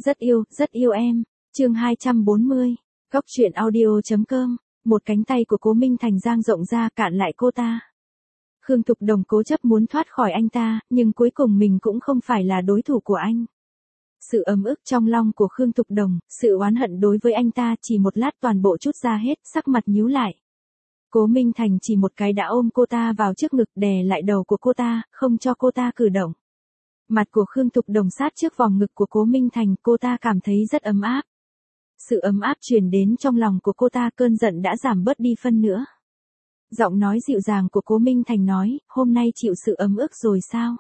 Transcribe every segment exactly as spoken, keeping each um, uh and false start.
Rất yêu, rất yêu em. Chương hai trăm bốn mươi. Góc truyện audio chấm com. Một cánh tay của Cố Minh Thành dang rộng ra cạn lại cô ta. Khương Thục Đồng cố chấp muốn thoát khỏi anh ta, nhưng cuối cùng mình cũng không phải là đối thủ của anh. Sự ấm ức trong lòng của Khương Thục Đồng, sự oán hận đối với anh ta chỉ một lát toàn bộ chút ra hết, sắc mặt nhíu lại. Cố Minh Thành chỉ một cái đã ôm cô ta vào trước ngực, đè lại đầu của cô ta, không cho cô ta cử động. Mặt của Khương Thục Đồng sát trước vòng ngực của Cố Minh Thành, cô ta cảm thấy rất ấm áp. Sự ấm áp truyền đến trong lòng của cô ta, cơn giận đã giảm bớt đi phân nữa. Giọng nói dịu dàng của Cố Minh Thành nói, hôm nay chịu sự ấm ức rồi sao?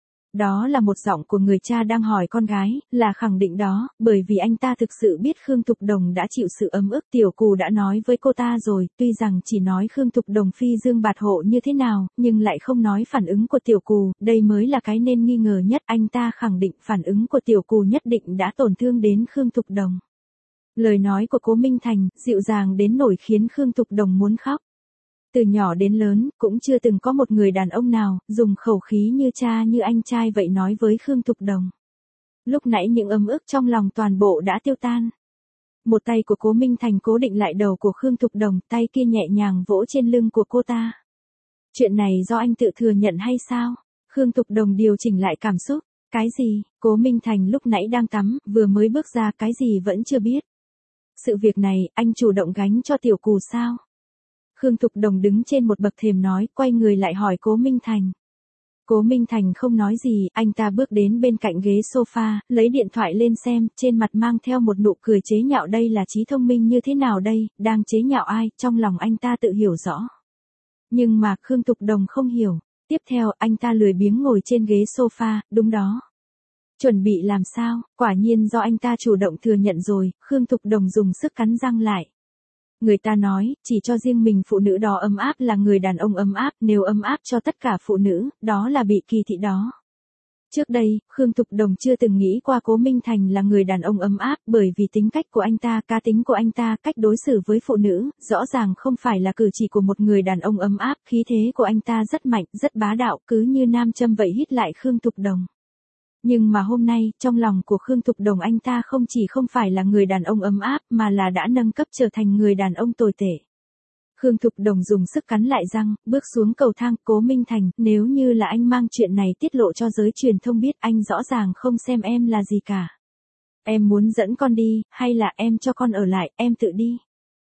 Đó là một giọng của người cha đang hỏi con gái, là khẳng định đó, bởi vì anh ta thực sự biết Khương Thục Đồng đã chịu sự ấm ức. Tiểu Cù đã nói với cô ta rồi, tuy rằng chỉ nói Khương Thục Đồng phi dương bạt hộ như thế nào, nhưng lại không nói phản ứng của Tiểu Cù, đây mới là cái nên nghi ngờ nhất. Anh ta khẳng định phản ứng của Tiểu Cù nhất định đã tổn thương đến Khương Thục Đồng. Lời nói của Cố Minh Thành, dịu dàng đến nỗi khiến Khương Thục Đồng muốn khóc. Từ nhỏ đến lớn, cũng chưa từng có một người đàn ông nào, dùng khẩu khí như cha như anh trai vậy nói với Khương Thục Đồng. Lúc nãy những ấm ức trong lòng toàn bộ đã tiêu tan. Một tay của Cố Minh Thành cố định lại đầu của Khương Thục Đồng, tay kia nhẹ nhàng vỗ trên lưng của cô ta. Chuyện này do anh tự thừa nhận hay sao? Khương Thục Đồng điều chỉnh lại cảm xúc. Cái gì? Cố Minh Thành lúc nãy đang tắm, vừa mới bước ra, cái gì vẫn chưa biết. Sự việc này, anh chủ động gánh cho Tiểu Cù sao? Khương Thục Đồng đứng trên một bậc thềm nói, quay người lại hỏi Cố Minh Thành. Cố Minh Thành không nói gì, anh ta bước đến bên cạnh ghế sofa, lấy điện thoại lên xem, trên mặt mang theo một nụ cười chế nhạo. Đây là trí thông minh như thế nào đây, đang chế nhạo ai, trong lòng anh ta tự hiểu rõ. Nhưng mà Khương Thục Đồng không hiểu. Tiếp theo, anh ta lười biếng ngồi trên ghế sofa, đúng đó. Chuẩn bị làm sao, quả nhiên do anh ta chủ động thừa nhận rồi, Khương Thục Đồng dùng sức cắn răng lại. Người ta nói, chỉ cho riêng mình phụ nữ đó ấm áp là người đàn ông ấm áp, nếu ấm áp cho tất cả phụ nữ, đó là bị kỳ thị đó. Trước đây, Khương Thục Đồng chưa từng nghĩ qua Cố Minh Thành là người đàn ông ấm áp, bởi vì tính cách của anh ta, cá tính của anh ta, cách đối xử với phụ nữ, rõ ràng không phải là cử chỉ của một người đàn ông ấm áp, khí thế của anh ta rất mạnh, rất bá đạo, cứ như nam châm vậy hít lại Khương Thục Đồng. Nhưng mà hôm nay, trong lòng của Khương Thục Đồng anh ta không chỉ không phải là người đàn ông ấm áp, mà là đã nâng cấp trở thành người đàn ông tồi tệ. Khương Thục Đồng dùng sức cắn lại răng, bước xuống cầu thang. Cố Minh Thành, nếu như là anh mang chuyện này tiết lộ cho giới truyền thông biết, anh rõ ràng không xem em là gì cả. Em muốn dẫn con đi, hay là em cho con ở lại, em tự đi.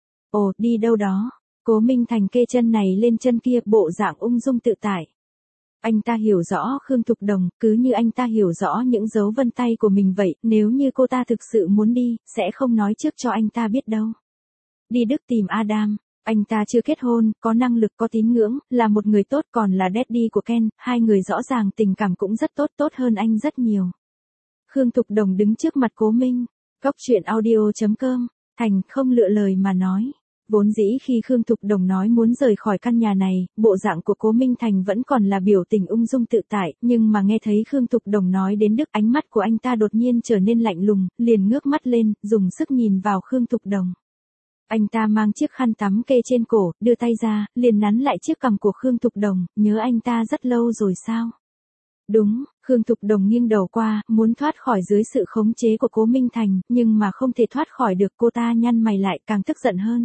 Ồ, đi đâu đó? Cố Minh Thành kê chân này lên chân kia, bộ dạng ung dung tự tại. Anh ta hiểu rõ Khương Thục Đồng, cứ như anh ta hiểu rõ những dấu vân tay của mình vậy, nếu như cô ta thực sự muốn đi, sẽ không nói trước cho anh ta biết đâu. Đi Đức tìm Adam, anh ta chưa kết hôn, có năng lực, có tín ngưỡng, là một người tốt, còn là daddy của Ken, hai người rõ ràng tình cảm cũng rất tốt, tốt hơn anh rất nhiều. Khương Thục Đồng đứng trước mặt Cố Minh, góc truyện audio chấm com, Thành không lựa lời mà nói. Vốn dĩ khi Khương Thục Đồng nói muốn rời khỏi căn nhà này, bộ dạng của Cố Minh Thành vẫn còn là biểu tình ung dung tự tại, nhưng mà nghe thấy Khương Thục Đồng nói đến Đức, ánh mắt của anh ta đột nhiên trở nên lạnh lùng, liền ngước mắt lên, dùng sức nhìn vào Khương Thục Đồng. Anh ta mang chiếc khăn tắm kê trên cổ, đưa tay ra, liền nắn lại chiếc cằm của Khương Thục Đồng, nhớ anh ta rất lâu rồi sao? Đúng, Khương Thục Đồng nghiêng đầu qua, muốn thoát khỏi dưới sự khống chế của Cố Minh Thành, nhưng mà không thể thoát khỏi được. Cô ta nhăn mày lại, càng tức giận hơn.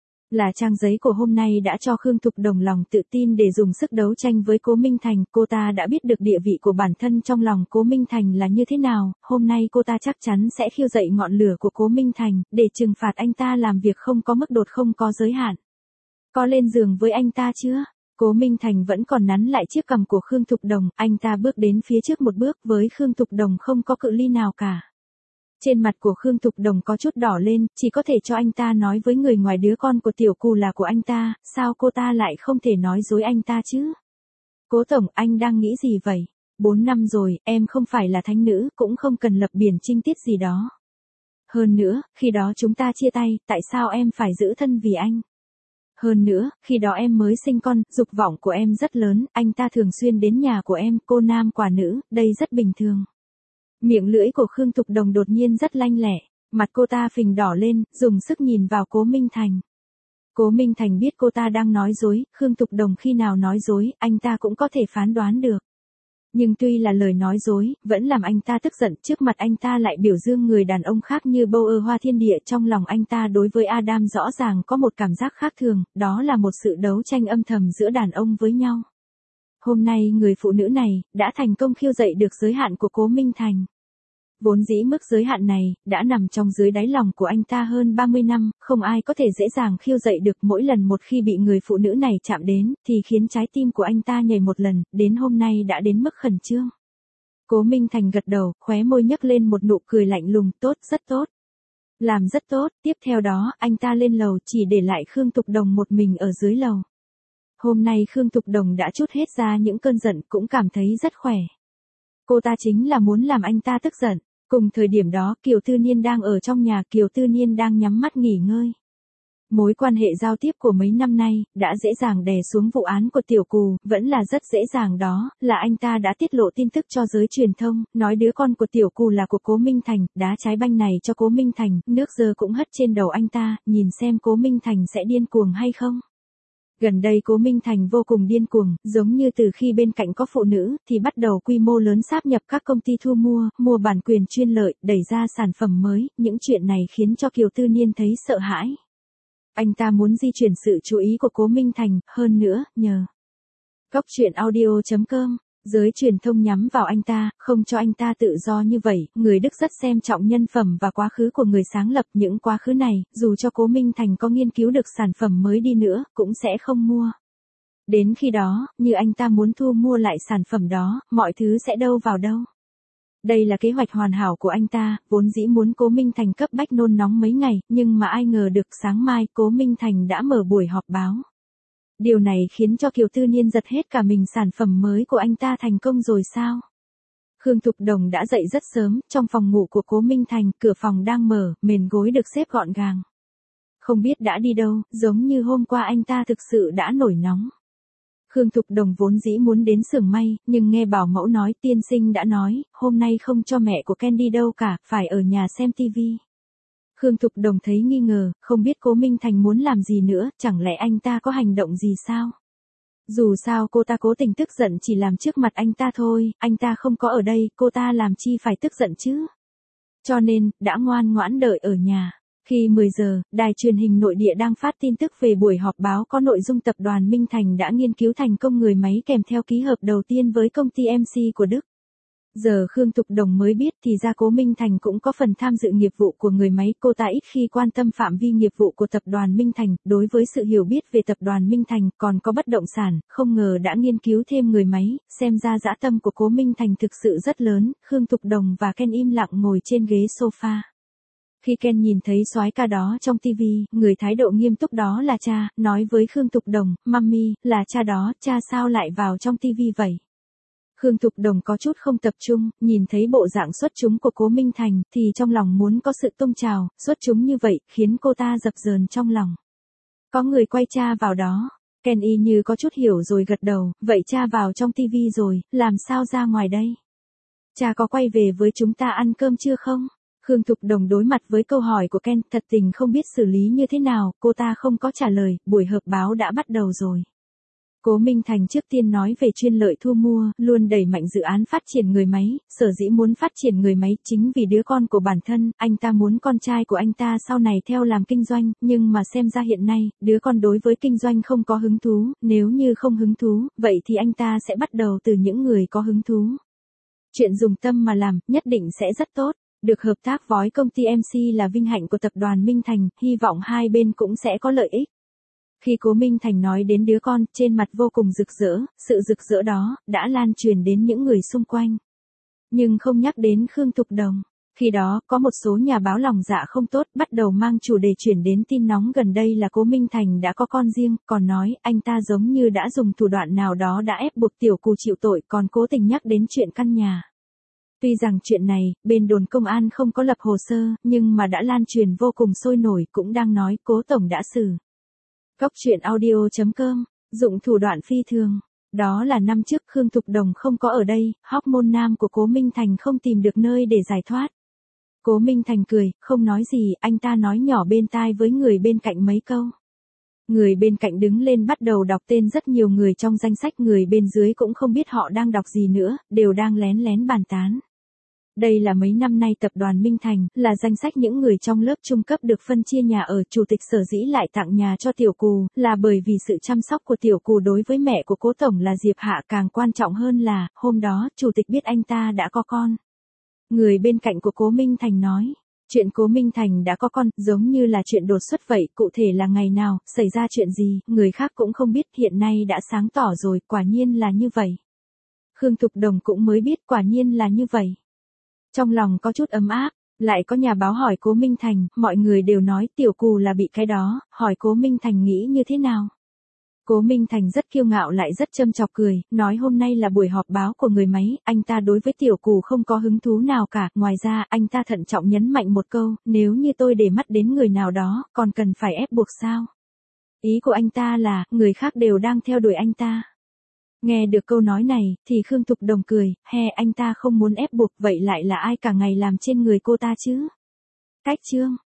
Là trang giấy của hôm nay đã cho Khương Thục Đồng lòng tự tin để dùng sức đấu tranh với Cố Minh Thành. Cô ta đã biết được địa vị của bản thân trong lòng Cố Minh Thành là như thế nào, hôm nay cô ta chắc chắn sẽ khiêu dậy ngọn lửa của Cố Minh Thành, để trừng phạt anh ta làm việc không có mức đột, không có giới hạn. Có lên giường với anh ta chưa? Cố Minh Thành vẫn còn nắn lại chiếc cằm của Khương Thục Đồng, anh ta bước đến phía trước một bước, với Khương Thục Đồng không có cự ly nào cả. Trên mặt của Khương Thục Đồng có chút đỏ lên, chỉ có thể cho anh ta nói với người ngoài đứa con của Tiểu Cù là của anh ta, sao cô ta lại không thể nói dối anh ta chứ? Cố tổng, anh đang nghĩ gì vậy? Bốn năm rồi, em không phải là thánh nữ, cũng không cần lập biển trinh tiết gì đó. Hơn nữa, khi đó chúng ta chia tay, tại sao em phải giữ thân vì anh? Hơn nữa, khi đó em mới sinh con, dục vọng của em rất lớn, anh ta thường xuyên đến nhà của em, cô nam quả nữ, đây rất bình thường. Miệng lưỡi của Khương Thục Đồng đột nhiên rất lanh lẹ, mặt cô ta phình đỏ lên, dùng sức nhìn vào Cố Minh Thành. Cố Minh Thành biết cô ta đang nói dối, Khương Thục Đồng khi nào nói dối, anh ta cũng có thể phán đoán được. Nhưng tuy là lời nói dối, vẫn làm anh ta tức giận, trước mặt anh ta lại biểu dương người đàn ông khác như bâu ơ hoa thiên địa, trong lòng anh ta đối với Adam rõ ràng có một cảm giác khác thường, đó là một sự đấu tranh âm thầm giữa đàn ông với nhau. Hôm nay người phụ nữ này, đã thành công khiêu dậy được giới hạn của Cố Minh Thành. Vốn dĩ mức giới hạn này, đã nằm trong dưới đáy lòng của anh ta hơn ba mươi năm, không ai có thể dễ dàng khiêu dậy được. Mỗi lần một khi bị người phụ nữ này chạm đến, thì khiến trái tim của anh ta nhảy một lần, đến hôm nay đã đến mức khẩn trương. Cố Minh Thành gật đầu, khóe môi nhấc lên một nụ cười lạnh lùng, tốt, rất tốt. Làm rất tốt, tiếp theo đó, anh ta lên lầu chỉ để lại Khương Thục Đồng một mình ở dưới lầu. Hôm nay Khương Thục Đồng đã trút hết ra những cơn giận, cũng cảm thấy rất khỏe. Cô ta chính là muốn làm anh ta tức giận. Cùng thời điểm đó, Kiều Tư Niên đang ở trong nhà, Kiều Tư Niên đang nhắm mắt nghỉ ngơi. Mối quan hệ giao tiếp của mấy năm nay, đã dễ dàng đè xuống vụ án của Tiểu Cù, vẫn là rất dễ dàng đó, là anh ta đã tiết lộ tin tức cho giới truyền thông, nói đứa con của Tiểu Cù là của Cố Minh Thành, đá trái banh này cho Cố Minh Thành, nước dơ cũng hất trên đầu anh ta, nhìn xem Cố Minh Thành sẽ điên cuồng hay không. Gần đây Cố Minh Thành vô cùng điên cuồng, giống như từ khi bên cạnh có phụ nữ, thì bắt đầu quy mô lớn sáp nhập các công ty thu mua, mua bản quyền chuyên lợi, đẩy ra sản phẩm mới, những chuyện này khiến cho Kiều Tư Niên thấy sợ hãi. Anh ta muốn di chuyển sự chú ý của Cố Minh Thành, hơn nữa, nhờ Góc truyện audio chấm com, giới truyền thông nhắm vào anh ta, không cho anh ta tự do như vậy, người Đức rất xem trọng nhân phẩm và quá khứ của người sáng lập những quá khứ này, dù cho Cố Minh Thành có nghiên cứu được sản phẩm mới đi nữa, cũng sẽ không mua. Đến khi đó, như anh ta muốn thu mua lại sản phẩm đó, mọi thứ sẽ đâu vào đâu. Đây là kế hoạch hoàn hảo của anh ta, vốn dĩ muốn Cố Minh Thành cấp bách nôn nóng mấy ngày, nhưng mà ai ngờ được sáng mai Cố Minh Thành đã mở buổi họp báo. Điều này khiến cho Kiều Tư Niên giật hết cả mình, sản phẩm mới của anh ta thành công rồi sao? Khương Thục Đồng đã dậy rất sớm, trong phòng ngủ của Cố Minh Thành, cửa phòng đang mở, mền gối được xếp gọn gàng. Không biết đã đi đâu, giống như hôm qua anh ta thực sự đã nổi nóng. Khương Thục Đồng vốn dĩ muốn đến xưởng may, nhưng nghe bảo mẫu nói, tiên sinh đã nói, hôm nay không cho mẹ của Ken đi đâu cả, phải ở nhà xem tivi. Khương Thục Đồng thấy nghi ngờ, không biết Cố Minh Thành muốn làm gì nữa, chẳng lẽ anh ta có hành động gì sao? Dù sao cô ta cố tình tức giận chỉ làm trước mặt anh ta thôi, anh ta không có ở đây, cô ta làm chi phải tức giận chứ? Cho nên, đã ngoan ngoãn đợi ở nhà. Khi mười giờ, đài truyền hình nội địa đang phát tin tức về buổi họp báo có nội dung tập đoàn Minh Thành đã nghiên cứu thành công người máy kèm theo ký hợp đầu tiên với công ty em xê của Đức. Giờ Khương Thục Đồng mới biết thì ra Cố Minh Thành cũng có phần tham dự nghiệp vụ của người máy, cô ta ít khi quan tâm phạm vi nghiệp vụ của tập đoàn Minh Thành, đối với sự hiểu biết về tập đoàn Minh Thành còn có bất động sản, không ngờ đã nghiên cứu thêm người máy, xem ra dã tâm của Cố Minh Thành thực sự rất lớn. Khương Thục Đồng và Ken im lặng ngồi trên ghế sofa. Khi Ken nhìn thấy soái ca đó trong tivi, người thái độ nghiêm túc đó là cha, nói với Khương Thục Đồng, "Mummy, là cha đó, cha sao lại vào trong tivi vậy?" Khương Thục Đồng có chút không tập trung, nhìn thấy bộ dạng xuất chúng của Cố Minh Thành, thì trong lòng muốn có sự tung trào, xuất chúng như vậy, khiến cô ta dập dờn trong lòng. Có người quay cha vào đó. Ken y như có chút hiểu rồi gật đầu, vậy cha vào trong tivi rồi, làm sao ra ngoài đây? Cha có quay về với chúng ta ăn cơm chưa không? Khương Thục Đồng đối mặt với câu hỏi của Ken, thật tình không biết xử lý như thế nào, cô ta không có trả lời, buổi họp báo đã bắt đầu rồi. Cố Minh Thành trước tiên nói về chuyên lợi thu mua, luôn đẩy mạnh dự án phát triển người máy, sở dĩ muốn phát triển người máy chính vì đứa con của bản thân, anh ta muốn con trai của anh ta sau này theo làm kinh doanh, nhưng mà xem ra hiện nay, đứa con đối với kinh doanh không có hứng thú, nếu như không hứng thú, vậy thì anh ta sẽ bắt đầu từ những người có hứng thú. Chuyện dùng tâm mà làm, nhất định sẽ rất tốt. Được hợp tác với công ty em xê là vinh hạnh của tập đoàn Minh Thành, hy vọng hai bên cũng sẽ có lợi ích. Khi Cố Minh Thành nói đến đứa con, trên mặt vô cùng rực rỡ, sự rực rỡ đó, đã lan truyền đến những người xung quanh. Nhưng không nhắc đến Khương Thục Đồng. Khi đó, có một số nhà báo lòng dạ không tốt, bắt đầu mang chủ đề chuyển đến tin nóng gần đây là Cố Minh Thành đã có con riêng, còn nói, anh ta giống như đã dùng thủ đoạn nào đó đã ép buộc Tiểu Cù chịu tội, còn cố tình nhắc đến chuyện căn nhà. Tuy rằng chuyện này, bên đồn công an không có lập hồ sơ, nhưng mà đã lan truyền vô cùng sôi nổi, cũng đang nói Cố Tổng đã xử. Góc truyện audio chấm com, dụng thủ đoạn phi thường. Đó là năm trước Khương Thục Đồng không có ở đây, hormone nam của Cố Minh Thành không tìm được nơi để giải thoát. Cố Minh Thành cười, không nói gì, anh ta nói nhỏ bên tai với người bên cạnh mấy câu. Người bên cạnh đứng lên bắt đầu đọc tên rất nhiều người trong danh sách, người bên dưới cũng không biết họ đang đọc gì nữa, đều đang lén lén bàn tán. Đây là mấy năm nay tập đoàn Minh Thành, là danh sách những người trong lớp trung cấp được phân chia nhà ở. Chủ tịch sở dĩ lại tặng nhà cho Tiểu Cù, là bởi vì sự chăm sóc của Tiểu Cù đối với mẹ của Cố Tổng là Diệp Hạ, càng quan trọng hơn là, hôm đó, Chủ tịch biết anh ta đã có con. Người bên cạnh của Cố Minh Thành nói, chuyện Cố Minh Thành đã có con, giống như là chuyện đột xuất vậy, cụ thể là ngày nào, xảy ra chuyện gì, người khác cũng không biết, hiện nay đã sáng tỏ rồi, quả nhiên là như vậy. Khương Thục Đồng cũng mới biết, quả nhiên là như vậy. Trong lòng có chút ấm áp, lại có nhà báo hỏi Cố Minh Thành, mọi người đều nói Tiểu Cù là bị cái đó, hỏi Cố Minh Thành nghĩ như thế nào. Cố Minh Thành rất kiêu ngạo lại rất châm chọc cười, nói hôm nay là buổi họp báo của người máy, anh ta đối với Tiểu Cù không có hứng thú nào cả, ngoài ra anh ta thận trọng nhấn mạnh một câu, nếu như tôi để mắt đến người nào đó, còn cần phải ép buộc sao? Ý của anh ta là, người khác đều đang theo đuổi anh ta. Nghe được câu nói này, thì Khương Thục Đồng cười, he anh ta không muốn ép buộc, vậy lại là ai cả ngày làm trên người cô ta chứ? Cách chương